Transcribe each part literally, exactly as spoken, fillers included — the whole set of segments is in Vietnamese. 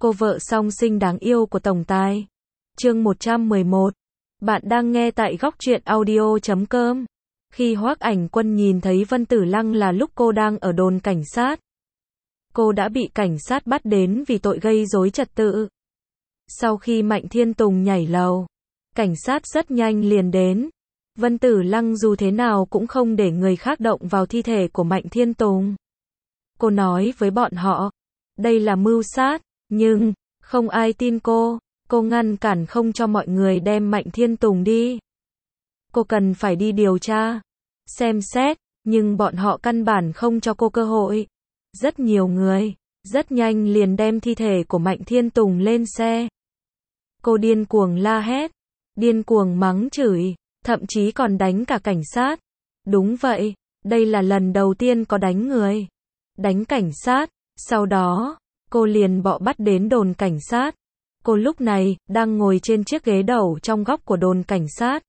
Cô vợ song sinh đáng yêu của tổng tài. Chương một trăm mười một. Bạn đang nghe tại góc truyện audio chấm com. Khi Hoắc Ảnh Quân nhìn thấy Vân Tử Lăng là lúc cô đang ở đồn cảnh sát. Cô đã bị cảnh sát bắt đến vì tội gây rối trật tự. Sau khi Mạnh Thiên Tùng nhảy lầu, cảnh sát rất nhanh liền đến. Vân Tử Lăng dù thế nào cũng không để người khác động vào thi thể của Mạnh Thiên Tùng. Cô nói với bọn họ, đây là mưu sát, nhưng không ai tin cô. Cô ngăn cản không cho mọi người đem Mạnh Thiên Tùng đi. Cô cần phải đi điều tra, xem xét, nhưng bọn họ căn bản không cho cô cơ hội. Rất nhiều người, rất nhanh liền đem thi thể của Mạnh Thiên Tùng lên xe. Cô điên cuồng la hét, điên cuồng mắng chửi, thậm chí còn đánh cả cảnh sát. Đúng vậy, đây là lần đầu tiên có đánh người, đánh cảnh sát. Sau đó, cô liền bọ bắt đến đồn cảnh sát. Cô lúc này, đang ngồi trên chiếc ghế đầu trong góc của đồn cảnh sát.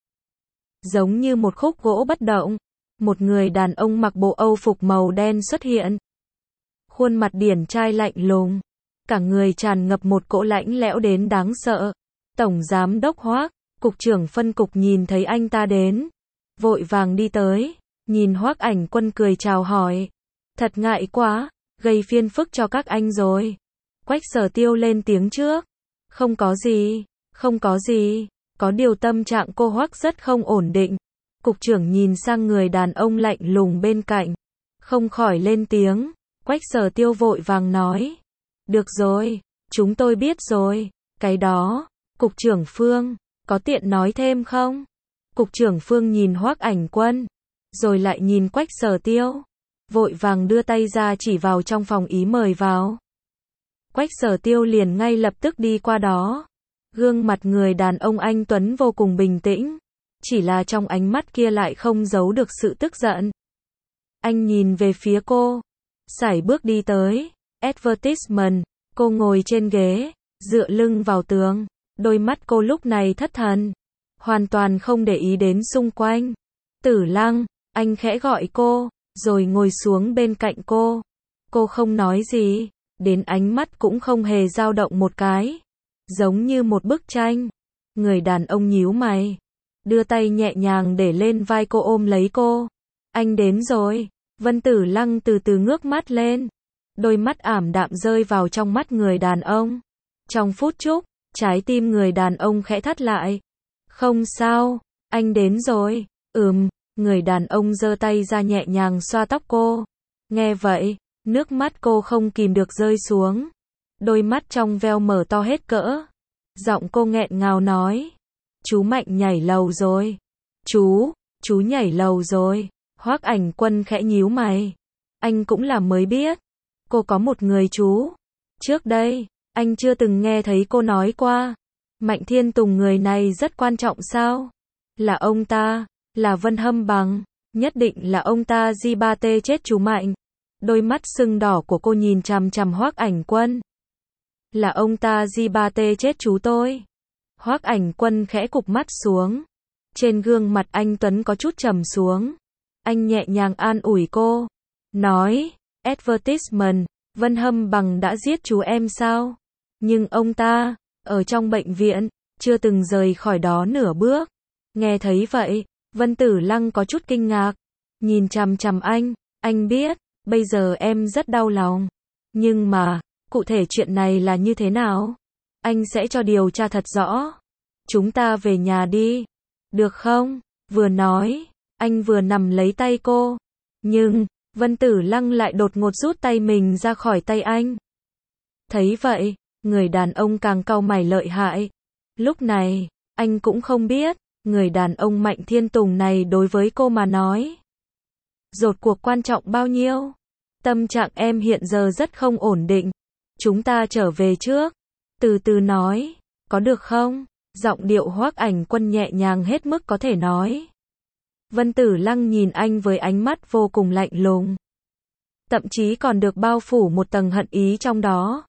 Giống như một khúc gỗ bất động, một người đàn ông mặc bộ Âu phục màu đen xuất hiện. Khuôn mặt điển trai lạnh lùng, cả người tràn ngập một cỗ lạnh lẽo đến đáng sợ. Tổng giám đốc Hoắc, cục trưởng phân cục nhìn thấy anh ta đến, vội vàng đi tới, nhìn Hoắc Ảnh Quân cười chào hỏi. Thật ngại quá, gây phiền phức cho các anh rồi. Quách Sở Tiêu lên tiếng trước. Không có gì, không có gì, có điều tâm trạng cô Hoắc rất không ổn định. Cục trưởng nhìn sang người đàn ông lạnh lùng bên cạnh, không khỏi lên tiếng. Quách Sở Tiêu vội vàng nói, được rồi, chúng tôi biết rồi, cái đó. Cục trưởng Phương, có tiện nói thêm không? Cục trưởng Phương nhìn Hoắc Ảnh Quân, rồi lại nhìn Quách Sở Tiêu, vội vàng đưa tay ra chỉ vào trong phòng ý mời vào. Quách Sở Tiêu liền ngay lập tức đi qua đó. Gương mặt người đàn ông anh tuấn vô cùng bình tĩnh, chỉ là trong ánh mắt kia lại không giấu được sự tức giận. Anh nhìn về phía cô, sải bước đi tới. Advertisement, cô ngồi trên ghế, dựa lưng vào tường, đôi mắt cô lúc này thất thần, hoàn toàn không để ý đến xung quanh. Tử Lăng, anh khẽ gọi cô, rồi ngồi xuống bên cạnh cô. Cô không nói gì, đến ánh mắt cũng không hề dao động một cái, giống như một bức tranh. Người đàn ông nhíu mày, đưa tay nhẹ nhàng để lên vai cô ôm lấy cô. Anh đến rồi. Vân Tử Lăng từ từ ngước mắt lên, đôi mắt ảm đạm rơi vào trong mắt người đàn ông. Trong phút chốc, trái tim người đàn ông khẽ thắt lại. Không sao, anh đến rồi. Ừm, người đàn ông giơ tay ra nhẹ nhàng xoa tóc cô. Nghe vậy, nước mắt cô không kìm được rơi xuống. Đôi mắt trong veo mở to hết cỡ. Giọng cô nghẹn ngào nói, chú Mạnh nhảy lầu rồi. Chú, chú nhảy lầu rồi. Hoắc Ảnh Quân khẽ nhíu mày. Anh cũng là mới biết. Cô có một người chú. Trước đây, anh chưa từng nghe thấy cô nói qua. Mạnh Thiên Tùng người này rất quan trọng sao? Là ông ta, là Vân Hâm Bằng. Nhất định là ông ta gi ba tê chết chú Mạnh. Đôi mắt sưng đỏ của cô nhìn chằm chằm Hoắc Ảnh Quân. Là ông ta gi ba tê chết chú tôi. Hoắc Ảnh Quân khẽ cụp mắt xuống. Trên gương mặt anh tuấn có chút trầm xuống. Anh nhẹ nhàng an ủi cô, nói, advertisement, Vân Hâm Bằng đã giết chú em sao? Nhưng ông ta, ở trong bệnh viện, chưa từng rời khỏi đó nửa bước. Nghe thấy vậy, Vân Tử Lăng có chút kinh ngạc, nhìn chằm chằm anh. Anh biết, bây giờ em rất đau lòng. Nhưng mà, cụ thể chuyện này là như thế nào? Anh sẽ cho điều tra thật rõ. Chúng ta về nhà đi. Được không? Vừa nói, anh vừa nằm lấy tay cô. Nhưng, Vân Tử Lăng lại đột ngột rút tay mình ra khỏi tay anh. Thấy vậy, người đàn ông càng cau mày lợi hại. Lúc này, anh cũng không biết, người đàn ông Mạnh Thiên Tùng này đối với cô mà nói, rốt cuộc quan trọng bao nhiêu. Tâm trạng em hiện giờ rất không ổn định. Chúng ta trở về trước. Từ từ nói, có được không? Giọng điệu Hoắc Ảnh Quân nhẹ nhàng hết mức có thể nói. Vân Tử Lăng nhìn anh với ánh mắt vô cùng lạnh lùng, thậm chí còn được bao phủ một tầng hận ý trong đó.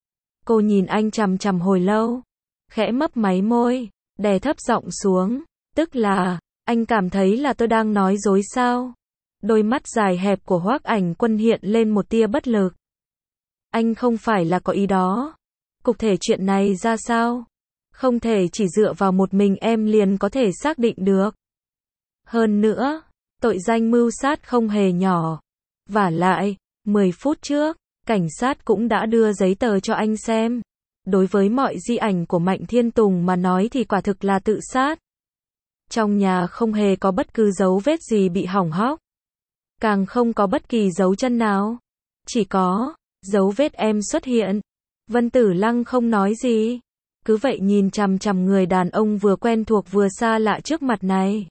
Cô nhìn anh chằm chằm hồi lâu, khẽ mấp máy môi, đè thấp giọng xuống, tức là, anh cảm thấy là tôi đang nói dối sao? Đôi mắt dài hẹp của Hoắc Ảnh Quân hiện lên một tia bất lực. Anh không phải là có ý đó. Cụ thể chuyện này ra sao? Không thể chỉ dựa vào một mình em liền có thể xác định được. Hơn nữa, tội danh mưu sát không hề nhỏ. Vả lại, mười phút trước, cảnh sát cũng đã đưa giấy tờ cho anh xem. Đối với mọi di ảnh của Mạnh Thiên Tùng mà nói thì quả thực là tự sát. Trong nhà không hề có bất cứ dấu vết gì bị hỏng hóc. Càng không có bất kỳ dấu chân nào. Chỉ có dấu vết em xuất hiện. Vân Tử Lăng không nói gì. Cứ vậy nhìn chằm chằm người đàn ông vừa quen thuộc vừa xa lạ trước mặt này.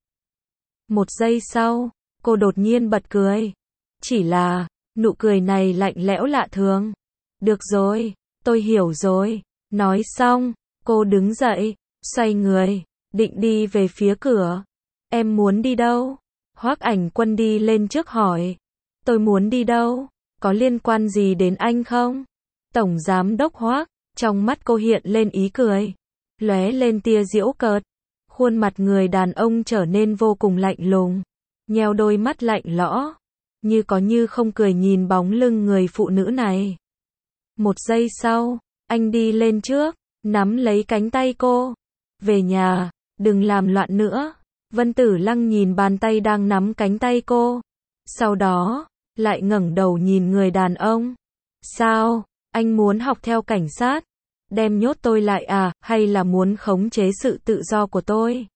Một giây sau, cô đột nhiên bật cười. Chỉ là, nụ cười này lạnh lẽo lạ thường. Được rồi, tôi hiểu rồi. Nói xong, cô đứng dậy, xoay người, định đi về phía cửa. Em muốn đi đâu? Hoắc Ảnh Quân đi lên trước hỏi. Tôi muốn đi đâu? Có liên quan gì đến anh không? Tổng giám đốc Hoắc, trong mắt cô hiện lên ý cười, lóe lên tia giễu cợt. Khuôn mặt người đàn ông trở nên vô cùng lạnh lùng, nheo đôi mắt lạnh lẽo, như có như không cười nhìn bóng lưng người phụ nữ này. Một giây sau, anh đi lên trước, nắm lấy cánh tay cô. Về nhà, đừng làm loạn nữa. Vân Tử Lăng nhìn bàn tay đang nắm cánh tay cô. Sau đó, lại ngẩng đầu nhìn người đàn ông. Sao, anh muốn học theo cảnh sát? Đem nhốt tôi lại à, hay là muốn khống chế sự tự do của tôi?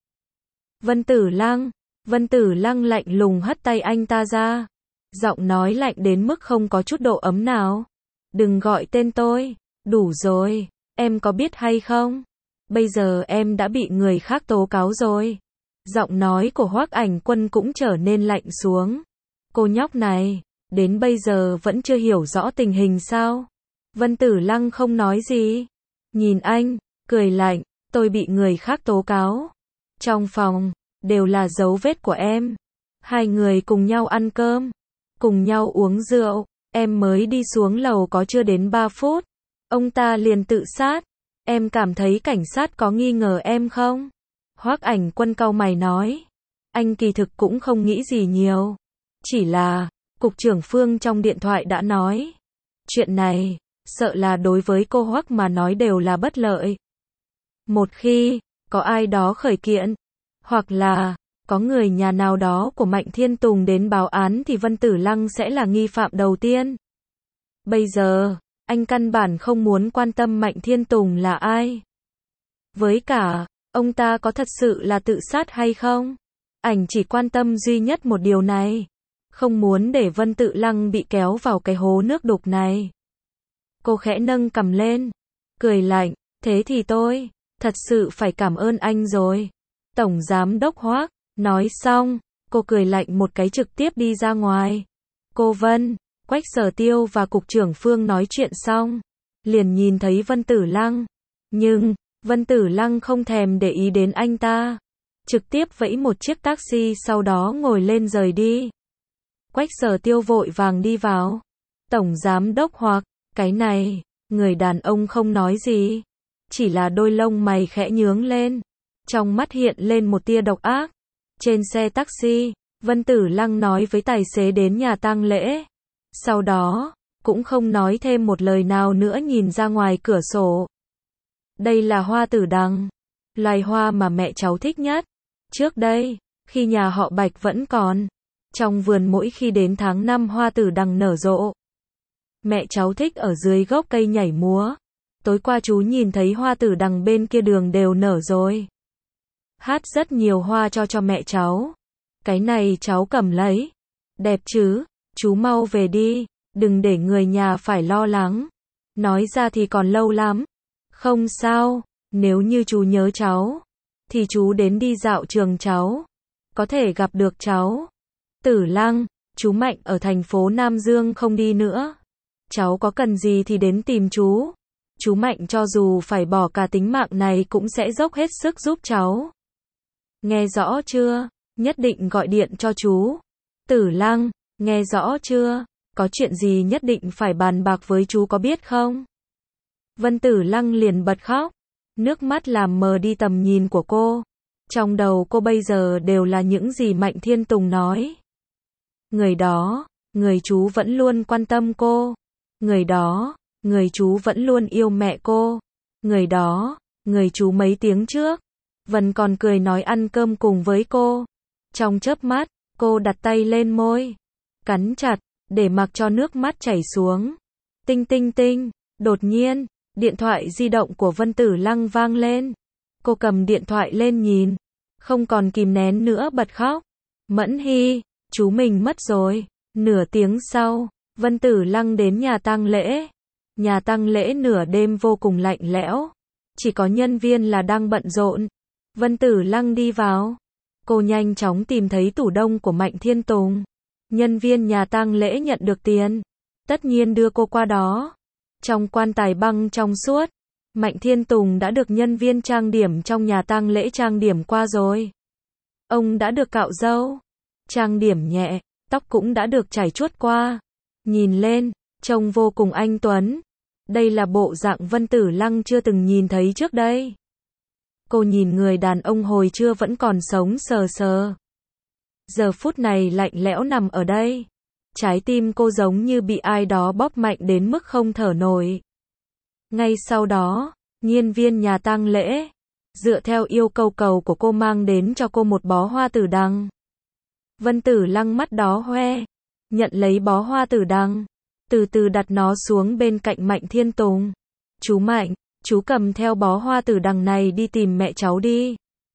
Vân Tử Lăng, Vân Tử Lăng lạnh lùng hất tay anh ta ra. Giọng nói lạnh đến mức không có chút độ ấm nào. Đừng gọi tên tôi, đủ rồi, em có biết hay không? Bây giờ em đã bị người khác tố cáo rồi. Giọng nói của Hoắc Ảnh Quân cũng trở nên lạnh xuống. Cô nhóc này, đến bây giờ vẫn chưa hiểu rõ tình hình sao? Vân Tử Lăng không nói gì. Nhìn anh, cười lạnh, tôi bị người khác tố cáo. Trong phòng, đều là dấu vết của em. Hai người cùng nhau ăn cơm, cùng nhau uống rượu. Em mới đi xuống lầu có chưa đến ba phút. Ông ta liền tự sát. Em cảm thấy cảnh sát có nghi ngờ em không? Hoắc Ảnh Quân cau mày nói. Anh kỳ thực cũng không nghĩ gì nhiều. Chỉ là, cục trưởng Phương trong điện thoại đã nói. Chuyện này, sợ là đối với cô Hoắc mà nói đều là bất lợi. Một khi, có ai đó khởi kiện, hoặc là, có người nhà nào đó của Mạnh Thiên Tùng đến báo án thì Vân Tử Lăng sẽ là nghi phạm đầu tiên. Bây giờ, anh căn bản không muốn quan tâm Mạnh Thiên Tùng là ai. Với cả, ông ta có thật sự là tự sát hay không? Ảnh chỉ quan tâm duy nhất một điều này. Không muốn để Vân Tử Lăng bị kéo vào cái hố nước đục này. Cô khẽ nâng cằm lên, cười lạnh, thế thì tôi, thật sự phải cảm ơn anh rồi. Tổng giám đốc Hoắc, nói xong, cô cười lạnh một cái trực tiếp đi ra ngoài. Cô Vân, Quách Sở Tiêu và cục trưởng Phương nói chuyện xong, liền nhìn thấy Vân Tử Lăng. Nhưng, Vân Tử Lăng không thèm để ý đến anh ta. Trực tiếp vẫy một chiếc taxi sau đó ngồi lên rời đi. Quách Sở Tiêu vội vàng đi vào. Tổng giám đốc Hoắc, cái này, người đàn ông không nói gì. Chỉ là đôi lông mày khẽ nhướng lên. Trong mắt hiện lên một tia độc ác. Trên xe taxi, Vân Tử Lăng nói với tài xế đến nhà tang lễ. Sau đó, cũng không nói thêm một lời nào nữa nhìn ra ngoài cửa sổ. Đây là hoa tử đằng, loài hoa mà mẹ cháu thích nhất. Trước đây, khi nhà họ Bạch vẫn còn, trong vườn mỗi khi đến tháng năm hoa tử đằng nở rộ, mẹ cháu thích ở dưới gốc cây nhảy múa. Tối qua chú nhìn thấy hoa tử đằng bên kia đường đều nở rồi. Hát rất nhiều hoa cho cho mẹ cháu. Cái này cháu cầm lấy. Đẹp chứ, chú mau về đi, đừng để người nhà phải lo lắng. Nói ra thì còn lâu lắm. Không sao, nếu như chú nhớ cháu, thì chú đến đi dạo trường cháu. Có thể gặp được cháu. Tử Lăng, chú Mạnh ở thành phố Nam Dương không đi nữa. Cháu có cần gì thì đến tìm chú. Chú Mạnh cho dù phải bỏ cả tính mạng này cũng sẽ dốc hết sức giúp cháu. Nghe rõ chưa? Nhất định gọi điện cho chú. Tử Lăng, nghe rõ chưa? Có chuyện gì nhất định phải bàn bạc với chú có biết không? Vân Tử Lăng liền bật khóc. Nước mắt làm mờ đi tầm nhìn của cô. Trong đầu cô bây giờ đều là những gì Mạnh Thiên Tùng nói. Người đó, người chú vẫn luôn quan tâm cô. Người đó, người chú vẫn luôn yêu mẹ cô. Người đó, người chú mấy tiếng trước, vẫn còn cười nói ăn cơm cùng với cô. Trong chớp mắt, cô đặt tay lên môi, cắn chặt, để mặc cho nước mắt chảy xuống. Tinh tinh tinh, đột nhiên, điện thoại di động của Vân Tử Lăng vang lên. Cô cầm điện thoại lên nhìn, không còn kìm nén nữa bật khóc. Mẫn Hy, chú mình mất rồi. Nửa tiếng sau, Vân Tử Lăng đến nhà tang lễ. Nhà tang lễ nửa đêm vô cùng lạnh lẽo, chỉ có nhân viên là đang bận rộn. Vân Tử Lăng đi vào, cô nhanh chóng tìm thấy tủ đông của Mạnh Thiên Tùng. Nhân viên nhà tang lễ nhận được tiền, tất nhiên đưa cô qua đó. Trong quan tài băng trong suốt, Mạnh Thiên Tùng đã được nhân viên trang điểm trong nhà tang lễ trang điểm qua rồi. Ông đã được cạo râu, trang điểm nhẹ, tóc cũng đã được chải chuốt qua. Nhìn lên, trông vô cùng anh tuấn. Đây là bộ dạng Vân Tử Lăng chưa từng nhìn thấy trước đây. Cô nhìn người đàn ông hồi trưa vẫn còn sống sờ sờ. Giờ phút này lạnh lẽo nằm ở đây. Trái tim cô giống như bị ai đó bóp mạnh đến mức không thở nổi. Ngay sau đó, nhân viên nhà tang lễ, dựa theo yêu cầu cầu của cô mang đến cho cô một bó hoa tử đằng. Vân Tử Lăng mắt đó hoe, nhận lấy bó hoa tử đằng, từ từ đặt nó xuống bên cạnh Mạnh Thiên Tùng. Chú Mạnh, chú cầm theo bó hoa tử đằng này đi tìm mẹ cháu đi.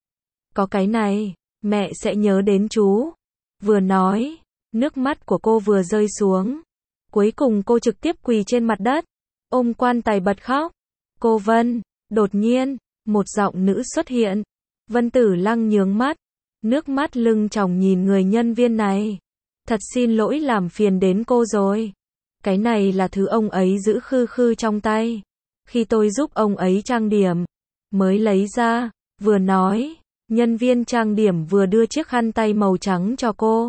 Có cái này, mẹ sẽ nhớ đến chú. Vừa nói, nước mắt của cô vừa rơi xuống. Cuối cùng cô trực tiếp quỳ trên mặt đất, ôm quan tài bật khóc. Cô Vân, đột nhiên, một giọng nữ xuất hiện. Vân Tử Lăng nhướng mắt, nước mắt lưng tròng nhìn người nhân viên này. Thật xin lỗi làm phiền đến cô rồi. Cái này là thứ ông ấy giữ khư khư trong tay. Khi tôi giúp ông ấy trang điểm, mới lấy ra, vừa nói, nhân viên trang điểm vừa đưa chiếc khăn tay màu trắng cho cô.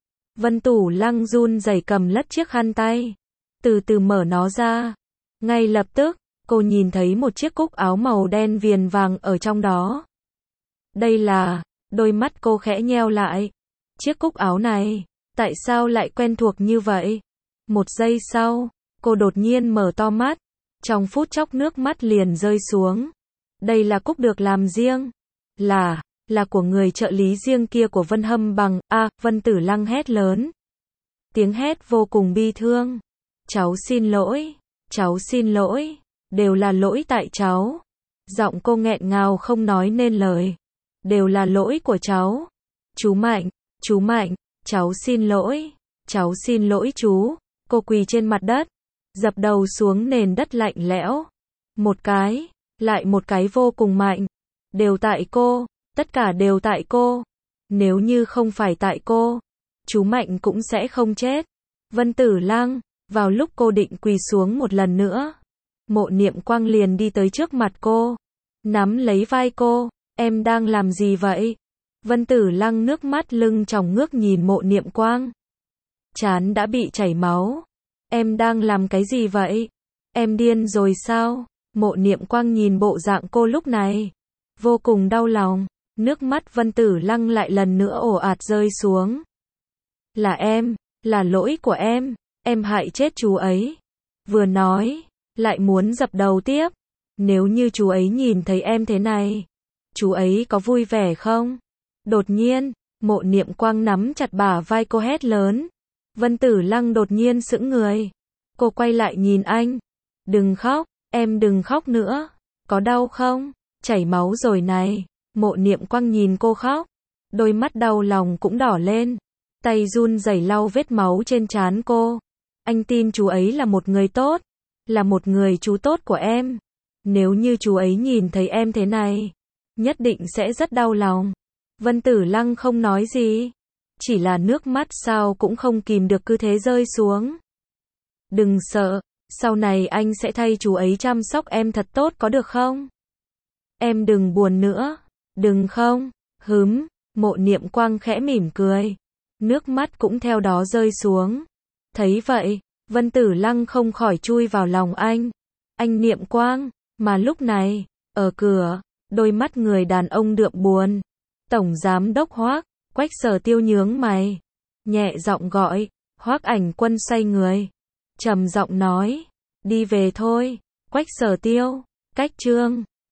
Vân Tử Lăng run rẩy cầm lất chiếc khăn tay, từ từ mở nó ra. Ngay lập tức, cô nhìn thấy một chiếc cúc áo màu đen viền vàng ở trong đó. Đây là, đôi mắt cô khẽ nheo lại. Chiếc cúc áo này, tại sao lại quen thuộc như vậy? Một giây sau, cô đột nhiên mở to mắt, trong phút chốc nước mắt liền rơi xuống. Đây là cúc được làm riêng, là, là của người trợ lý riêng kia của Vân Hâm Bằng. A, à, Vân Tử Lăng hét lớn. Tiếng hét vô cùng bi thương. Cháu xin lỗi, cháu xin lỗi, đều là lỗi tại cháu. Giọng cô nghẹn ngào không nói nên lời. Đều là lỗi của cháu. Chú Mạnh, chú Mạnh, cháu xin lỗi, cháu xin lỗi chú. Cô quỳ trên mặt đất, dập đầu xuống nền đất lạnh lẽo. Một cái, lại một cái vô cùng mạnh. Đều tại cô, tất cả đều tại cô. Nếu như không phải tại cô, chú Mạnh cũng sẽ không chết. Vân Tử Lăng, vào lúc cô định quỳ xuống một lần nữa, Mộ Niệm Quang liền đi tới trước mặt cô, nắm lấy vai cô. Em đang làm gì vậy? Vân Tử Lăng nước mắt lưng tròng ngước nhìn Mộ Niệm Quang. Trán đã bị chảy máu. Em đang làm cái gì vậy? Em điên rồi sao? Mộ Niệm Quang nhìn bộ dạng cô lúc này, vô cùng đau lòng. Nước mắt Vân Tử Lăng lại lần nữa ồ ạt rơi xuống. Là em, là lỗi của em, em hại chết chú ấy. Vừa nói, lại muốn dập đầu tiếp. Nếu như chú ấy nhìn thấy em thế này, chú ấy có vui vẻ không? Đột nhiên, Mộ Niệm Quang nắm chặt bả vai cô hét lớn. Vân Tử Lăng đột nhiên sững người. Cô quay lại nhìn anh. Đừng khóc, em đừng khóc nữa. Có đau không? Chảy máu rồi này. Mộ Niệm Quang nhìn cô khóc, đôi mắt đau lòng cũng đỏ lên. Tay run rẩy lau vết máu trên trán cô. Anh tin chú ấy là một người tốt, là một người chú tốt của em. Nếu như chú ấy nhìn thấy em thế này, nhất định sẽ rất đau lòng. Vân Tử Lăng không nói gì, chỉ là nước mắt sao cũng không kìm được cứ thế rơi xuống. Đừng sợ, sau này anh sẽ thay chú ấy chăm sóc em thật tốt có được không? Em đừng buồn nữa, đừng không? Hứm, Mộ Niệm Quang khẽ mỉm cười, nước mắt cũng theo đó rơi xuống. Thấy vậy, Vân Tử Lăng không khỏi chui vào lòng anh. Anh Niệm Quang, mà lúc này, ở cửa, đôi mắt người đàn ông đượm buồn. Tổng giám đốc Hoác, Quách Sở Tiêu nhướng mày, nhẹ giọng gọi. Hoác Ảnh Quân xoay người, trầm giọng nói, đi về thôi. Quách Sở Tiêu, Cách chương